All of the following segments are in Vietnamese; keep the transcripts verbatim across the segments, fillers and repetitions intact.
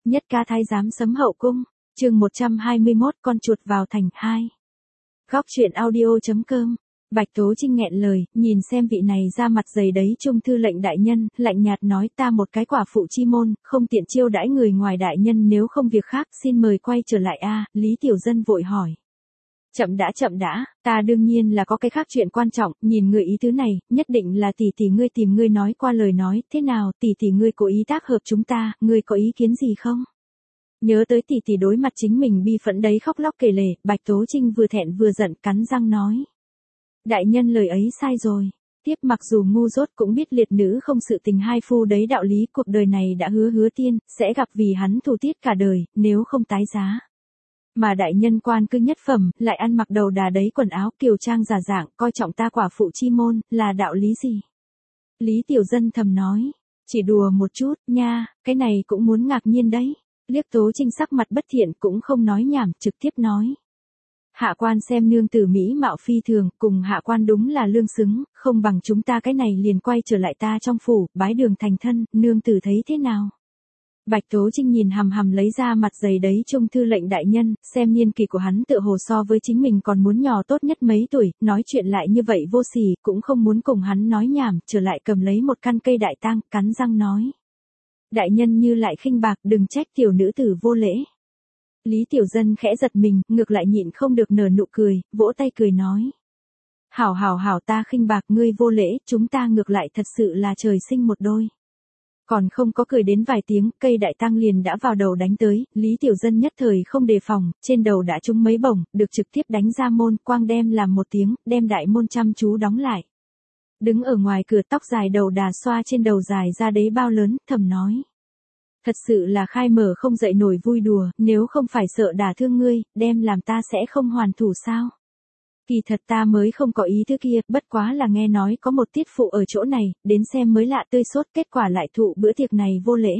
Nhất ca thái giám sấm hậu cung, chương một trăm hai mươi mốt con chuột vào thành hai. Góc truyện audio.com. Bạch Tố Trinh nghẹn lời, nhìn xem vị này ra mặt dày đấy trung thư lệnh đại nhân, lạnh nhạt nói ta một cái quả phụ chi môn, không tiện chiêu đãi người ngoài đại nhân nếu không việc khác xin mời quay trở lại a. Lý Tiểu Dân vội hỏi. Chậm đã chậm đã, ta đương nhiên là có cái khác chuyện quan trọng, nhìn người ý tứ này, nhất định là tỷ tỷ ngươi tìm ngươi nói qua lời nói, thế nào tỷ tỷ ngươi cố ý tác hợp chúng ta, ngươi có ý kiến gì không? Nhớ tới tỷ tỷ đối mặt chính mình bi phẫn đấy khóc lóc kể lể, Bạch Tố Trinh vừa thẹn vừa giận cắn răng nói. Đại nhân lời ấy sai rồi. Tiếp mặc dù ngu dốt cũng biết liệt nữ không sự tình hai phu đấy đạo lý cuộc đời này đã hứa hứa tiên, sẽ gặp vì hắn thù tiết cả đời, nếu không tái giá. Mà đại nhân quan cư nhất phẩm, lại ăn mặc đầu đà đấy quần áo kiều trang giả dạng, coi trọng ta quả phụ chi môn, là đạo lý gì? Lý Tiểu Dân thầm nói, chỉ đùa một chút, nha, cái này cũng muốn ngạc nhiên đấy. Liếc Tố Trinh sắc mặt bất thiện cũng không nói nhảm, trực tiếp nói. Hạ quan xem nương tử mỹ mạo phi thường, cùng hạ quan đúng là lương xứng, không bằng chúng ta cái này liền quay trở lại ta trong phủ, bái đường thành thân, nương tử thấy thế nào? Bạch Tố Trinh nhìn hằm hằm lấy ra mặt dày đấy trung thư lệnh đại nhân, xem niên kỳ của hắn tựa hồ so với chính mình còn muốn nhỏ tốt nhất mấy tuổi, nói chuyện lại như vậy vô sỉ, cũng không muốn cùng hắn nói nhảm, trở lại cầm lấy một căn cây đại tang, cắn răng nói. Đại nhân như lại khinh bạc, đừng trách tiểu nữ tử vô lễ. Lý Tiểu Dân khẽ giật mình, ngược lại nhịn không được nở nụ cười, vỗ tay cười nói. Hảo hảo hảo ta khinh bạc ngươi vô lễ, chúng ta ngược lại thật sự là trời sinh một đôi. Còn không có cười đến vài tiếng, cây đại tăng liền đã vào đầu đánh tới, Lý Tiểu Dân nhất thời không đề phòng, trên đầu đã trúng mấy bổng, được trực tiếp đánh ra môn, quang đem làm một tiếng, đem đại môn chăm chú đóng lại. Đứng ở ngoài cửa tóc dài đầu đà xoa trên đầu dài ra đấy bao lớn, thầm nói. Thật sự là khai mở không dậy nổi vui đùa, nếu không phải sợ đả thương ngươi, đem làm ta sẽ không hoàn thủ sao? Kỳ thật ta mới không có ý thứ kia, bất quá là nghe nói có một tiết phụ ở chỗ này, đến xem mới lạ tươi sốt, kết quả lại thụ bữa tiệc này vô lễ.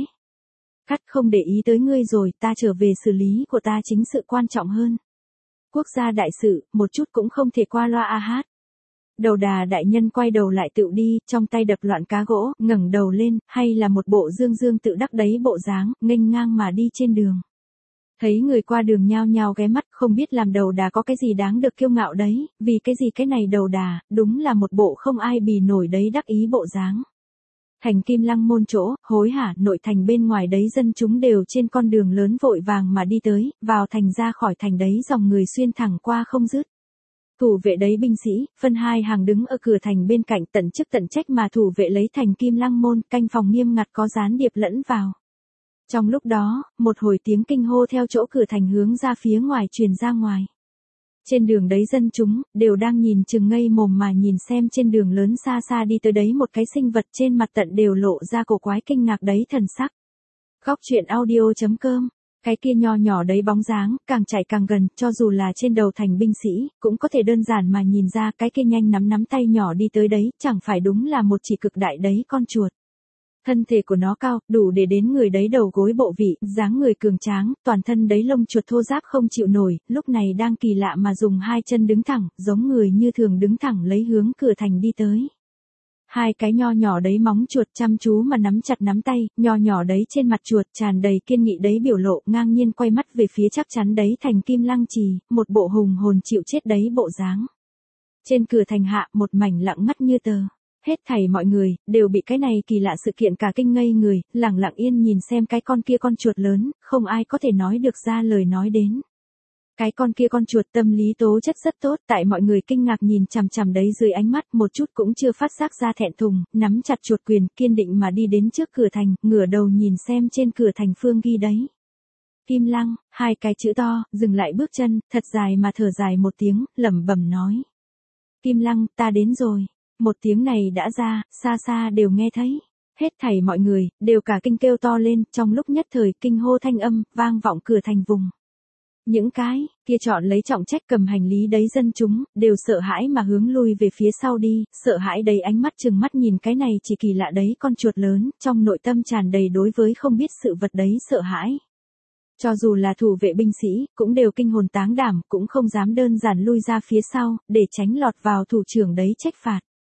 Cắt không để ý tới ngươi rồi, ta trở về xử lý của ta chính sự quan trọng hơn. Quốc gia đại sự, một chút cũng không thể qua loa a hát. Đầu đà đại nhân quay đầu lại tự đi, trong tay đập loạn cá gỗ, ngẩng đầu lên, hay là một bộ dương dương tự đắc đấy bộ dáng, nghênh ngang mà đi trên đường. Thấy người qua đường nhao nhao ghé mắt, không biết làm đầu đà có cái gì đáng được kiêu ngạo đấy, vì cái gì cái này đầu đà, đúng là một bộ không ai bì nổi đấy đắc ý bộ dáng. Thành Kim Lăng môn chỗ, hối hả, nội thành bên ngoài đấy dân chúng đều trên con đường lớn vội vàng mà đi tới, vào thành ra khỏi thành đấy dòng người xuyên thẳng qua không dứt. Thủ vệ đấy binh sĩ, phân hai hàng đứng ở cửa thành bên cạnh tận chức tận trách mà thủ vệ lấy Thành Kim Lăng môn, canh phòng nghiêm ngặt có gián điệp lẫn vào. Trong lúc đó, một hồi tiếng kinh hô theo chỗ cửa thành hướng ra phía ngoài truyền ra ngoài. Trên đường đấy dân chúng, đều đang nhìn chừng ngây mồm mà nhìn xem trên đường lớn xa xa đi tới đấy một cái sinh vật trên mặt tận đều lộ ra cổ quái kinh ngạc đấy thần sắc. Góc truyện audio.com. Cái kia nho nhỏ đấy bóng dáng, càng chạy càng gần, cho dù là trên đầu thành binh sĩ, cũng có thể đơn giản mà nhìn ra cái kia nhanh nắm nắm tay nhỏ đi tới đấy, chẳng phải đúng là một chỉ cực đại đấy con chuột. Thân thể của nó cao, đủ để đến người đấy đầu gối bộ vị, dáng người cường tráng, toàn thân đấy lông chuột thô ráp không chịu nổi, lúc này đang kỳ lạ mà dùng hai chân đứng thẳng, giống người như thường đứng thẳng lấy hướng cửa thành đi tới. Hai cái nho nhỏ đấy móng chuột chăm chú mà nắm chặt nắm tay, nho nhỏ đấy trên mặt chuột tràn đầy kiên nghị đấy biểu lộ, ngang nhiên quay mắt về phía chắc chắn đấy Thành Kim Lăng trì, một bộ hùng hồn chịu chết đấy bộ dáng. Trên cửa thành hạ một mảnh lặng ngắt như tờ. Hết thảy mọi người, đều bị cái này kỳ lạ sự kiện cả kinh ngây người, lặng lặng yên nhìn xem cái con kia con chuột lớn, không ai có thể nói được ra lời nói đến. Cái con kia con chuột tâm lý tố chất rất tốt, tại mọi người kinh ngạc nhìn chằm chằm đấy dưới ánh mắt một chút cũng chưa phát giác ra thẹn thùng, nắm chặt chuột quyền, kiên định mà đi đến trước cửa thành, ngửa đầu nhìn xem trên cửa thành phương ghi đấy. Kim Lăng, hai cái chữ to, dừng lại bước chân, thật dài mà thở dài một tiếng, lẩm bẩm nói. Kim Lăng, ta đến rồi. Một tiếng này đã ra, xa xa đều nghe thấy. Hết thảy mọi người, đều cả kinh kêu to lên, trong lúc nhất thời kinh hô thanh âm, vang vọng cửa thành vùng. Những cái, kia chọn lấy trọng trách cầm hành lý đấy dân chúng, đều sợ hãi mà hướng lui về phía sau đi, sợ hãi đầy ánh mắt chừng mắt nhìn cái này chỉ kỳ lạ đấy con chuột lớn, trong nội tâm tràn đầy đối với không biết sự vật đấy sợ hãi. Cho dù là thủ vệ binh sĩ, cũng đều kinh hồn táng đảm, cũng không dám đơn giản lui ra phía sau, để tránh lọt vào thủ trưởng đấy trách phạt.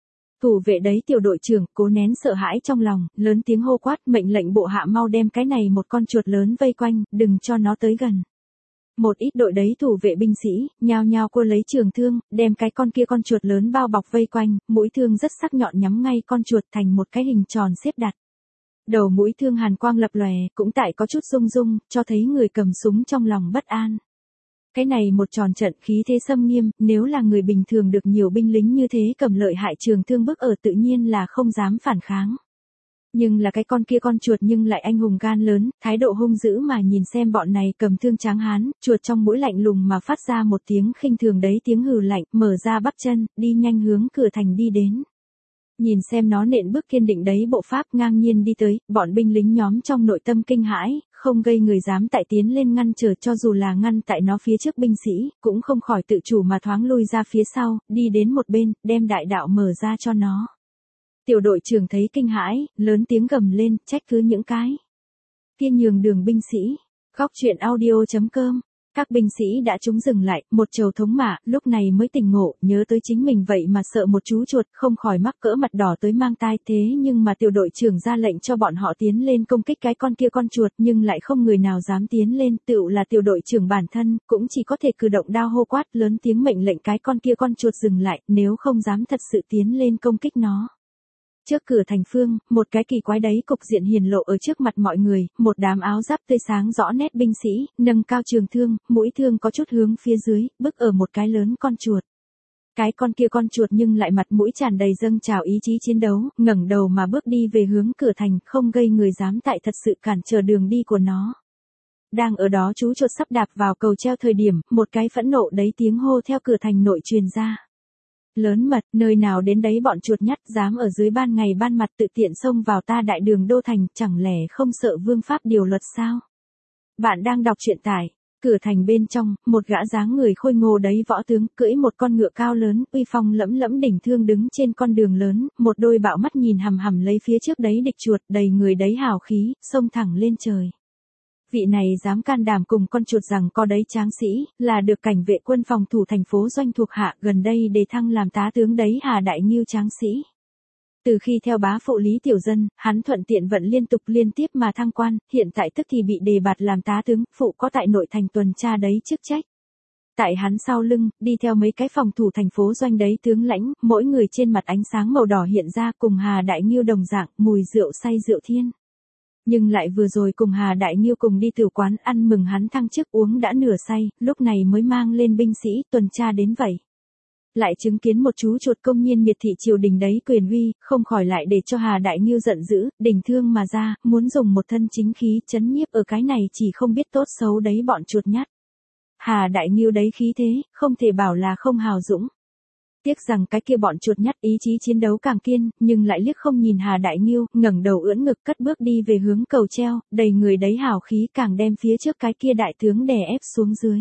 Thủ vệ đấy tiểu đội trưởng, cố nén sợ hãi trong lòng, lớn tiếng hô quát, mệnh lệnh bộ hạ mau đem cái này một con chuột lớn vây quanh, đừng cho nó tới gần. Một ít đội đấy thủ vệ binh sĩ, nhao nhao cua lấy trường thương, đem cái con kia con chuột lớn bao bọc vây quanh, mũi thương rất sắc nhọn nhắm ngay con chuột thành một cái hình tròn xếp đặt. Đầu mũi thương hàn quang lập lòe, cũng tại có chút rung rung, cho thấy người cầm súng trong lòng bất an. Cái này một tròn trận khí thế xâm nghiêm, nếu là người bình thường được nhiều binh lính như thế cầm lợi hại trường thương bức ở tự nhiên là không dám phản kháng. Nhưng là cái con kia con chuột nhưng lại anh hùng gan lớn, thái độ hung dữ mà nhìn xem bọn này cầm thương tráng hán, chuột trong mũi lạnh lùng mà phát ra một tiếng khinh thường đấy tiếng hừ lạnh, mở ra bắp chân, đi nhanh hướng cửa thành đi đến. Nhìn xem nó nện bước kiên định đấy bộ pháp ngang nhiên đi tới, bọn binh lính nhóm trong nội tâm kinh hãi, không gây người dám tại tiến lên ngăn trở cho dù là ngăn tại nó phía trước binh sĩ, cũng không khỏi tự chủ mà thoáng lui ra phía sau, đi đến một bên, đem đại đạo mở ra cho nó. Tiểu đội trưởng thấy kinh hãi, lớn tiếng gầm lên, trách cứ những cái kia nhường đường binh sĩ. Góc truyện audio chấm com. Các binh sĩ đã trúng dừng lại, một trầu thống mạ, lúc này mới tỉnh ngộ, nhớ tới chính mình vậy mà sợ một chú chuột, không khỏi mắc cỡ mặt đỏ tới mang tai thế nhưng mà tiểu đội trưởng ra lệnh cho bọn họ tiến lên công kích cái con kia con chuột nhưng lại không người nào dám tiến lên, tựu là tiểu đội trưởng bản thân, cũng chỉ có thể cử động đao hô quát lớn tiếng mệnh lệnh cái con kia con chuột dừng lại, nếu không dám thật sự tiến lên công kích nó. Trước cửa thành phương, một cái kỳ quái đấy cục diện hiển lộ ở trước mặt mọi người, một đám áo giáp tươi sáng rõ nét binh sĩ, nâng cao trường thương, mũi thương có chút hướng phía dưới, bức ở một cái lớn con chuột. Cái con kia con chuột nhưng lại mặt mũi tràn đầy dâng trào ý chí chiến đấu, ngẩng đầu mà bước đi về hướng cửa thành, không gây người dám tại thật sự cản trở đường đi của nó. Đang ở đó chú chuột sắp đạp vào cầu treo thời điểm, một cái phẫn nộ đấy tiếng hô theo cửa thành nội truyền ra. Lớn mật, nơi nào đến đấy bọn chuột nhắt dám ở dưới ban ngày ban mặt tự tiện xông vào ta đại đường đô thành, chẳng lẽ không sợ vương pháp điều luật sao? Bạn đang đọc truyện tải, cửa thành bên trong, một gã dáng người khôi ngô đấy võ tướng, cưỡi một con ngựa cao lớn, uy phong lẫm lẫm đỉnh thương đứng trên con đường lớn, một đôi bạo mắt nhìn hằm hằm lấy phía trước đấy địch chuột, đầy người đấy hào khí, xông thẳng lên trời. Vị này dám can đảm cùng con chuột rằng có đấy tráng sĩ, là được cảnh vệ quân phòng thủ thành phố Doanh thuộc hạ gần đây đề thăng làm tá tướng đấy Hà Đại Ngưu tráng sĩ. Từ khi theo bá phụ Lý Tiểu Dân, hắn thuận tiện vận liên tục liên tiếp mà thăng quan, hiện tại tức thì bị đề bạt làm tá tướng, phụ có tại nội thành tuần tra đấy chức trách. Tại hắn sau lưng, đi theo mấy cái phòng thủ thành phố Doanh đấy tướng lãnh, mỗi người trên mặt ánh sáng màu đỏ hiện ra cùng Hà Đại Ngưu đồng dạng, mùi rượu say rượu thiên. Nhưng lại vừa rồi cùng Hà Đại Ngưu cùng đi tử quán ăn mừng hắn thăng chức uống đã nửa say, lúc này mới mang lên binh sĩ tuần tra đến vậy. Lại chứng kiến một chú chuột công nhiên miệt thị triều đình đấy quyền uy, không khỏi lại để cho Hà Đại Ngưu giận dữ, đình thương mà ra, muốn dùng một thân chính khí chấn nhiếp ở cái này chỉ không biết tốt xấu đấy bọn chuột nhắt. Hà Đại Ngưu đấy khí thế, không thể bảo là không hào dũng. Tiếc rằng cái kia bọn chuột nhắt ý chí chiến đấu càng kiên, nhưng lại liếc không nhìn Hà Đại Ngưu, ngẩng đầu ưỡn ngực cất bước đi về hướng cầu treo, đầy người đấy hào khí càng đem phía trước cái kia đại tướng đè ép xuống dưới.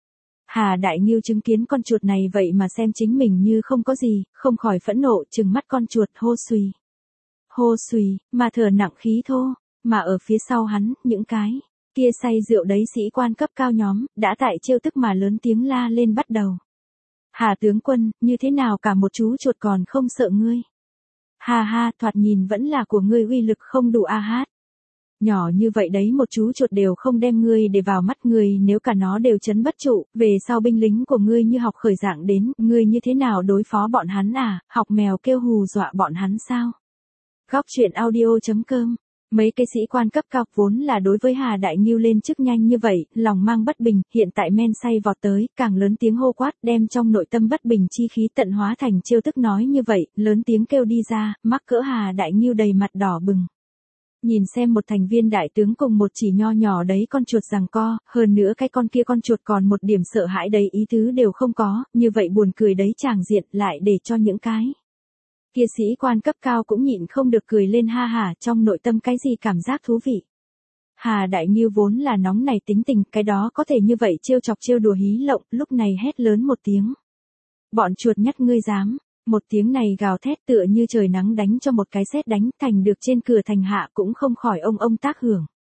Hà Đại Ngưu chứng kiến con chuột này vậy mà xem chính mình như không có gì, không khỏi phẫn nộ, trừng mắt con chuột hô xùy. Hô xùy, mà thở nặng khí thô, mà ở phía sau hắn, những cái kia say rượu đấy sĩ quan cấp cao nhóm, đã tại trêu tức mà lớn tiếng la lên bắt đầu. Hà tướng quân, như thế nào cả một chú chuột còn không sợ ngươi? Ha ha, thoạt nhìn vẫn là của ngươi uy lực không đủ a hát. Nhỏ như vậy đấy một chú chuột đều không đem ngươi để vào mắt ngươi, nếu cả nó đều chấn bất trụ, về sau binh lính của ngươi như học khởi dạng đến, ngươi như thế nào đối phó bọn hắn à, học mèo kêu hù dọa bọn hắn sao? Góc truyện audio chấm com. Mấy cái sĩ quan cấp cao vốn là đối với Hà Đại Ngưu lên chức nhanh như vậy, lòng mang bất bình, hiện tại men say vọt tới, càng lớn tiếng hô quát, đem trong nội tâm bất bình chi khí tận hóa thành chiêu tức nói như vậy, lớn tiếng kêu đi ra, mắc cỡ Hà Đại Ngưu đầy mặt đỏ bừng. Nhìn xem một thành viên đại tướng cùng một chỉ nho nhỏ đấy con chuột giằng co, hơn nữa cái con kia con chuột còn một điểm sợ hãi đầy ý tứ đều không có, như vậy buồn cười đấy tràng diện lại để cho những cái kia sĩ quan cấp cao cũng nhịn không được cười lên ha hả, trong nội tâm cái gì cảm giác thú vị. Hà Đại Ngưu vốn là nóng này tính tình, cái đó có thể như vậy trêu chọc trêu đùa hí lộng, lúc này hét lớn một tiếng. Bọn chuột nhắt ngươi dám, một tiếng này gào thét tựa như trời nắng đánh cho một cái sét đánh thành được trên cửa thành hạ cũng không khỏi ông ông tác hưởng.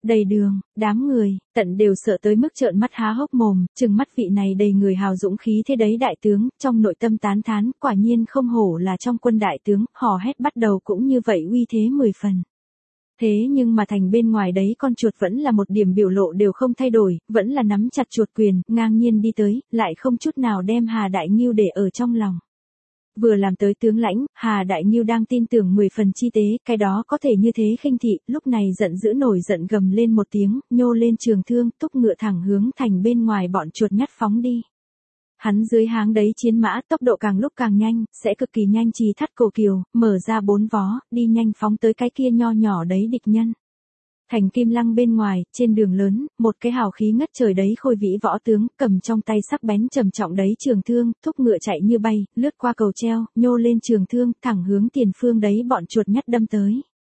Đầy đường, đám người, tận đều sợ tới mức trợn mắt há hốc mồm, trừng mắt vị này đầy người hào dũng khí thế đấy đại tướng, trong nội tâm tán thán, quả nhiên không hổ là trong quân đại tướng, hò hét bắt đầu cũng như vậy uy thế mười phần. Thế nhưng mà thành bên ngoài đấy con chuột vẫn là một điểm biểu lộ đều không thay đổi, vẫn là nắm chặt chuột quyền, ngang nhiên đi tới, lại không chút nào đem Hà Đại Ngưu để ở trong lòng. Vừa làm tới tướng lãnh, Hà Đại Ngưu đang tin tưởng mười phần chi tế, cái đó có thể như thế khinh thị, lúc này giận dữ nổi giận gầm lên một tiếng, nhô lên trường thương, túc ngựa thẳng hướng thành bên ngoài bọn chuột nhắt phóng đi. Hắn dưới háng đấy chiến mã tốc độ càng lúc càng nhanh, sẽ cực kỳ nhanh trì thắt cổ kiều, mở ra bốn vó, đi nhanh phóng tới cái kia nho nhỏ đấy địch nhân. Thành Kim Lăng bên ngoài, trên đường lớn, một cái hào khí ngất trời đấy khôi vĩ võ tướng, cầm trong tay sắc bén trầm trọng đấy trường thương, thúc ngựa chạy như bay, lướt qua cầu treo, nhô lên trường thương, thẳng hướng tiền phương đấy bọn chuột nhắt đâm tới.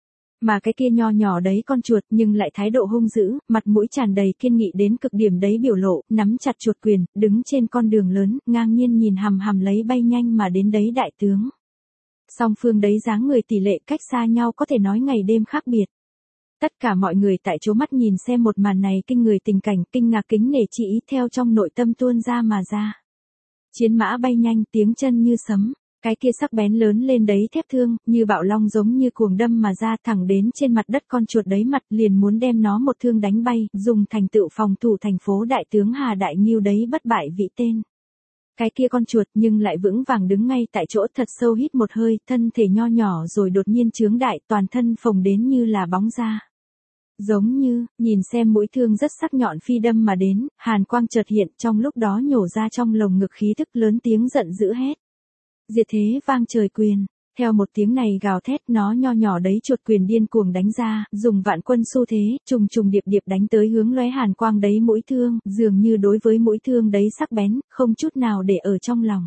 Mà cái kia nho nhỏ đấy con chuột nhưng lại thái độ hung dữ, mặt mũi tràn đầy kiên nghị đến cực điểm đấy biểu lộ, nắm chặt chuột quyền, đứng trên con đường lớn, ngang nhiên nhìn hằm hằm lấy bay nhanh mà đến đấy đại tướng. Song phương đấy dáng người tỷ lệ cách xa nhau có thể nói ngày đêm khác biệt. Tất cả mọi người tại chỗ mắt nhìn xem một màn này kinh người tình cảnh, kinh ngạc kính nể chỉ ý theo trong nội tâm tuôn ra mà ra. Chiến mã bay nhanh, tiếng chân như sấm, cái kia sắc bén lớn lên đấy thép thương, như bạo long giống như cuồng đâm mà ra thẳng đến trên mặt đất con chuột đấy mặt liền muốn đem nó một thương đánh bay, dùng thành tựu phòng thủ thành phố đại tướng Hà Đại Ngưu đấy bất bại vị tên. Cái kia con chuột nhưng lại vững vàng đứng ngay tại chỗ thật sâu hít một hơi, thân thể nho nhỏ rồi đột nhiên chướng đại toàn thân phồng đến như là bóng ra. Giống như, nhìn xem mũi thương rất sắc nhọn phi đâm mà đến, hàn quang chợt hiện trong lúc đó nhổ ra trong lồng ngực khí thức lớn tiếng giận dữ hét. Diệt thế vang trời quyền, theo một tiếng này gào thét nó nho nhỏ đấy chuột quyền điên cuồng đánh ra, dùng vạn quân xu thế, trùng trùng điệp điệp đánh tới hướng lóe hàn quang đấy mũi thương, dường như đối với mũi thương đấy sắc bén, không chút nào để ở trong lòng.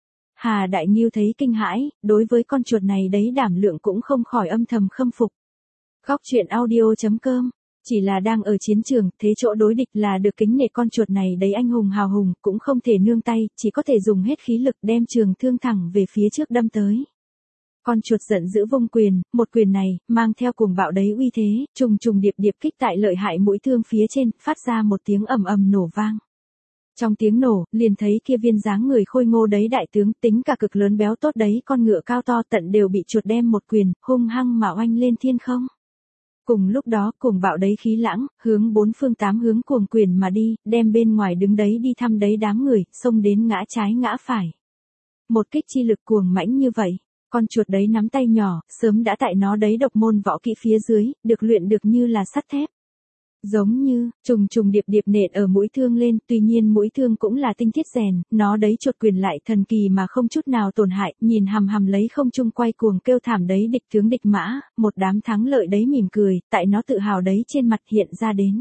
Hà Đại Ngưu thấy kinh hãi, đối với con chuột này đấy đảm lượng cũng không khỏi âm thầm khâm phục. Góc truyện audio chấm com, chỉ là đang ở chiến trường, thế chỗ đối địch là được kính nể con chuột này đấy anh hùng hào hùng, cũng không thể nương tay, chỉ có thể dùng hết khí lực đem trường thương thẳng về phía trước đâm tới. Con chuột giận dữ vung quyền, một quyền này, mang theo cuồng bạo đấy uy thế, trùng trùng điệp điệp kích tại lợi hại mũi thương phía trên, phát ra một tiếng ầm ầm nổ vang. Trong tiếng nổ, liền thấy kia viên dáng người khôi ngô đấy đại tướng, tính cả cực lớn béo tốt đấy con ngựa cao to tận đều bị chuột đem một quyền, hung hăng mà oanh lên thiên không. Cùng lúc đó, cuồng bạo đấy khí lãng, hướng bốn phương tám hướng cuồng quyền mà đi, đem bên ngoài đứng đấy đi thăm đấy đám người, xông đến ngã trái ngã phải. Một kích chi lực cuồng mãnh như vậy, con chuột đấy nắm tay nhỏ, sớm đã tại nó đấy độc môn võ kỹ phía dưới, được luyện được như là sắt thép. Giống như, trùng trùng điệp điệp nện ở mũi thương lên, tuy nhiên mũi thương cũng là tinh thiết rèn, nó đấy chuột quyền lại thần kỳ mà không chút nào tổn hại, nhìn hằm hằm lấy không trung quay cuồng kêu thảm đấy địch tướng địch mã, một đám thắng lợi đấy mỉm cười, tại nó tự hào đấy trên mặt hiện ra đến.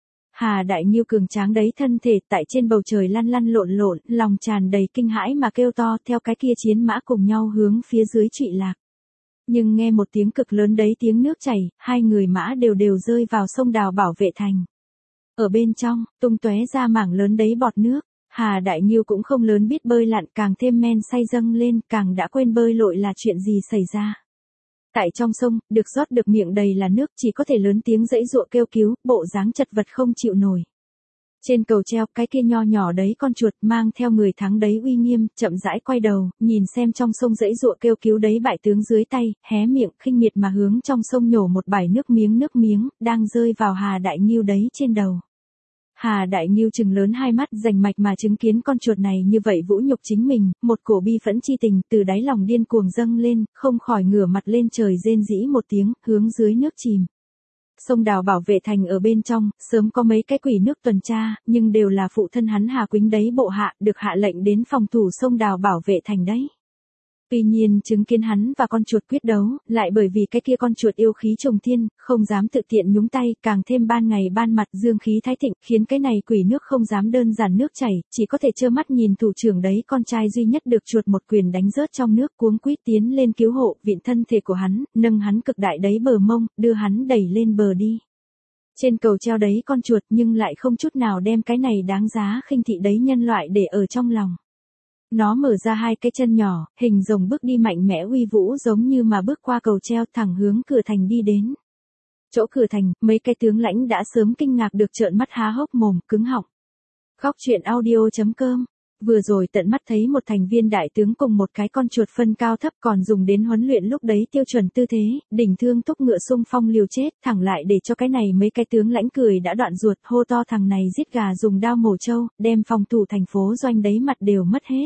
Hà Đại Ngưu cường tráng đấy thân thể tại trên bầu trời lăn lăn lộn lộn, lòng tràn đầy kinh hãi mà kêu to theo cái kia chiến mã cùng nhau hướng phía dưới trụy lạc. Nhưng nghe một tiếng cực lớn đấy tiếng nước chảy, hai người mã đều đều rơi vào sông đào bảo vệ thành. Ở bên trong, tung tóe ra mảng lớn đấy bọt nước, Hà Đại Ngưu cũng không lớn biết bơi lặn càng thêm men say dâng lên, càng đã quên bơi lội là chuyện gì xảy ra. Tại trong sông, được rót được miệng đầy là nước chỉ có thể lớn tiếng dãy dụa kêu cứu, bộ dáng chật vật không chịu nổi. Trên cầu treo, cái kia nho nhỏ đấy con chuột mang theo người thắng đấy uy nghiêm, chậm rãi quay đầu, nhìn xem trong sông dãy dụa kêu cứu đấy bại tướng dưới tay, hé miệng khinh miệt mà hướng trong sông nhổ một bãi nước miếng nước miếng, đang rơi vào Hà Đại Ngưu đấy trên đầu. Hà Đại Ngưu trừng lớn hai mắt rành mạch mà chứng kiến con chuột này như vậy vũ nhục chính mình, một cổ bi phẫn chi tình từ đáy lòng điên cuồng dâng lên, không khỏi ngửa mặt lên trời rên rỉ một tiếng, hướng dưới nước chìm. Sông đào bảo vệ thành ở bên trong, sớm có mấy cái quỷ nước tuần tra, nhưng đều là phụ thân hắn Hà Quýnh đấy bộ hạ, được hạ lệnh đến phòng thủ sông đào bảo vệ thành đấy. Tuy nhiên chứng kiến hắn và con chuột quyết đấu, lại bởi vì cái kia con chuột yêu khí trùng thiên, không dám tự tiện nhúng tay, càng thêm ban ngày ban mặt dương khí thái thịnh, khiến cái này quỷ nước không dám đơn giản nước chảy, chỉ có thể trơ mắt nhìn thủ trưởng đấy con trai duy nhất được chuột một quyền đánh rớt trong nước cuống quýt tiến lên cứu hộ, vịn thân thể của hắn, nâng hắn cực đại đấy bờ mông, đưa hắn đẩy lên bờ đi. Trên cầu treo đấy con chuột nhưng lại không chút nào đem cái này đáng giá khinh thị đấy nhân loại để ở trong lòng. Nó mở ra hai cái chân nhỏ, hình rồng bước đi mạnh mẽ uy vũ giống như mà bước qua cầu treo thẳng hướng cửa thành đi đến. Chỗ cửa thành, mấy cái tướng lãnh đã sớm kinh ngạc được trợn mắt há hốc mồm, cứng họng. Góc truyện audio chấm com. Vừa rồi tận mắt thấy một thành viên đại tướng cùng một cái con chuột phân cao thấp còn dùng đến huấn luyện lúc đấy tiêu chuẩn tư thế, đỉnh thương thúc ngựa xung phong liều chết, thẳng lại để cho cái này mấy cái tướng lãnh cười đã đoạn ruột, hô to thằng này giết gà dùng đao mổ trâu, đem phòng thủ thành phố doanh đấy mặt đều mất hết.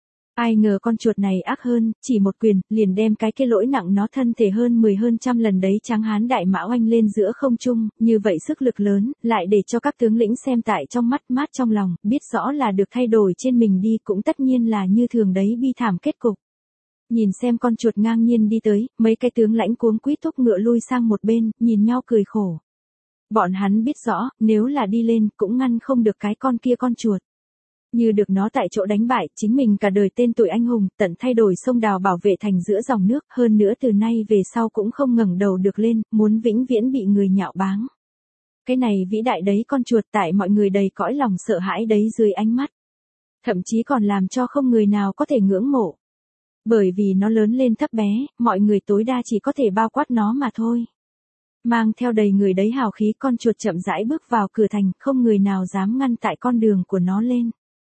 Ai ngờ con chuột này ác hơn, chỉ một quyền, liền đem cái kia lỗi nặng nó thân thể hơn mười hơn trăm lần đấy tráng hán đại mã oanh lên giữa không trung, như vậy sức lực lớn, lại để cho các tướng lĩnh xem tại trong mắt mát trong lòng, biết rõ là được thay đổi trên mình đi cũng tất nhiên là như thường đấy bi thảm kết cục. Nhìn xem con chuột ngang nhiên đi tới, mấy cái tướng lãnh cuống quýt thúc ngựa lui sang một bên, nhìn nhau cười khổ. Bọn hắn biết rõ, nếu là đi lên, cũng ngăn không được cái con kia con chuột. Như được nó tại chỗ đánh bại, chính mình cả đời tên tuổi anh hùng, tận thay đổi sông đào bảo vệ thành giữa dòng nước, hơn nữa từ nay về sau cũng không ngẩng đầu được lên, muốn vĩnh viễn bị người nhạo báng. Cái này vĩ đại đấy con chuột tại mọi người đầy cõi lòng sợ hãi đấy dưới ánh mắt. Thậm chí còn làm cho không người nào có thể ngưỡng mộ. Bởi vì nó lớn lên thấp bé, mọi người tối đa chỉ có thể bao quát nó mà thôi. Mang theo đầy người đấy hào khí con chuột chậm rãi bước vào cửa thành, không người nào dám ngăn tại con đường của nó lên.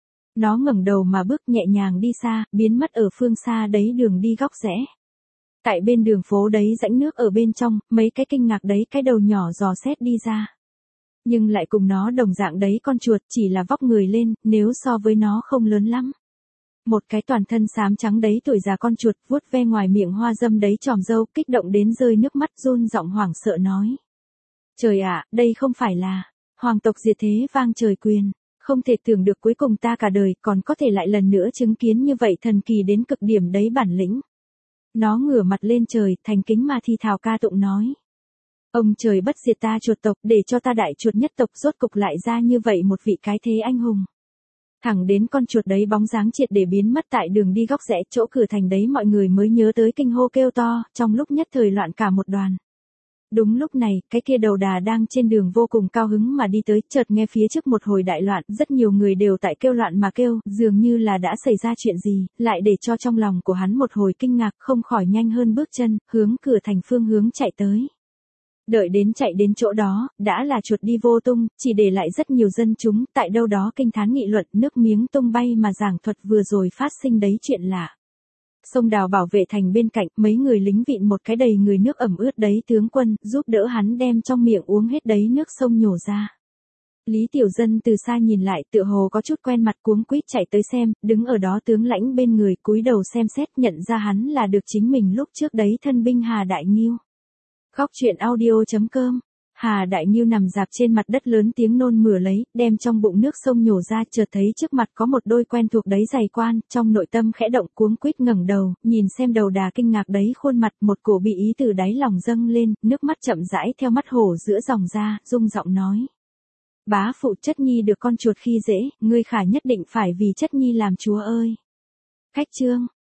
Nó ngẩng đầu mà bước nhẹ nhàng đi xa, biến mất ở phương xa đấy đường đi góc rẽ. Tại bên đường phố đấy rãnh nước ở bên trong, mấy cái kinh ngạc đấy cái đầu nhỏ dò xét đi ra. Nhưng lại cùng nó đồng dạng đấy con chuột chỉ là vóc người lên, nếu so với nó không lớn lắm. Một cái toàn thân xám trắng đấy tuổi già con chuột vuốt ve ngoài miệng hoa dâm đấy tròm râu kích động đến rơi nước mắt run giọng hoảng sợ nói. Trời ạ, đây không phải là hoàng tộc diệt thế vang trời quyền. Không thể tưởng được cuối cùng ta cả đời còn có thể lại lần nữa chứng kiến như vậy thần kỳ đến cực điểm đấy bản lĩnh. Nó ngửa mặt lên trời, thành kính mà thi thào ca tụng nói. Ông trời bất diệt ta chuột tộc để cho ta đại chuột nhất tộc rốt cục lại ra như vậy một vị cái thế anh hùng. Thẳng đến con chuột đấy bóng dáng triệt để biến mất tại đường đi góc rẽ chỗ cửa thành đấy mọi người mới nhớ tới kinh hô kêu to, trong lúc nhất thời loạn cả một đoàn. Đúng lúc này, cái kia đầu đà đang trên đường vô cùng cao hứng mà đi tới, chợt nghe phía trước một hồi đại loạn, rất nhiều người đều tại kêu loạn mà kêu, dường như là đã xảy ra chuyện gì, lại để cho trong lòng của hắn một hồi kinh ngạc, không khỏi nhanh hơn bước chân, hướng cửa thành phương hướng chạy tới. Đợi đến chạy đến chỗ đó, đã là chuột đi vô tung, chỉ để lại rất nhiều dân chúng, tại đâu đó kinh thán nghị luận, nước miếng tung bay mà giảng thuật vừa rồi phát sinh đấy chuyện lạ. Sông đào bảo vệ thành bên cạnh, mấy người lính vịn một cái đầy người nước ẩm ướt đấy tướng quân, giúp đỡ hắn đem trong miệng uống hết đấy nước sông nhổ ra. Lý Tiểu Dân từ xa nhìn lại tựa hồ có chút quen mặt cuống quýt chạy tới xem, đứng ở đó tướng lãnh bên người cúi đầu xem xét nhận ra hắn là được chính mình lúc trước đấy thân binh Hà Đại Nghiêu. Góc truyện audio chấm com. Hà Đại Nghiêu nằm dạp trên mặt đất lớn tiếng nôn mửa lấy, đem trong bụng nước sông nhổ ra, chợt thấy trước mặt có một đôi quen thuộc đấy giày quan, trong nội tâm khẽ động cuống quýt ngẩng đầu, nhìn xem đầu đà kinh ngạc đấy khuôn mặt, một cổ bị ý từ đáy lòng dâng lên, nước mắt chậm rãi theo mắt hổ giữa dòng ra, rung giọng nói. Bá phụ chất nhi được con chuột khi dễ, ngươi khả nhất định phải vì chất nhi làm chúa ơi. Khách chương.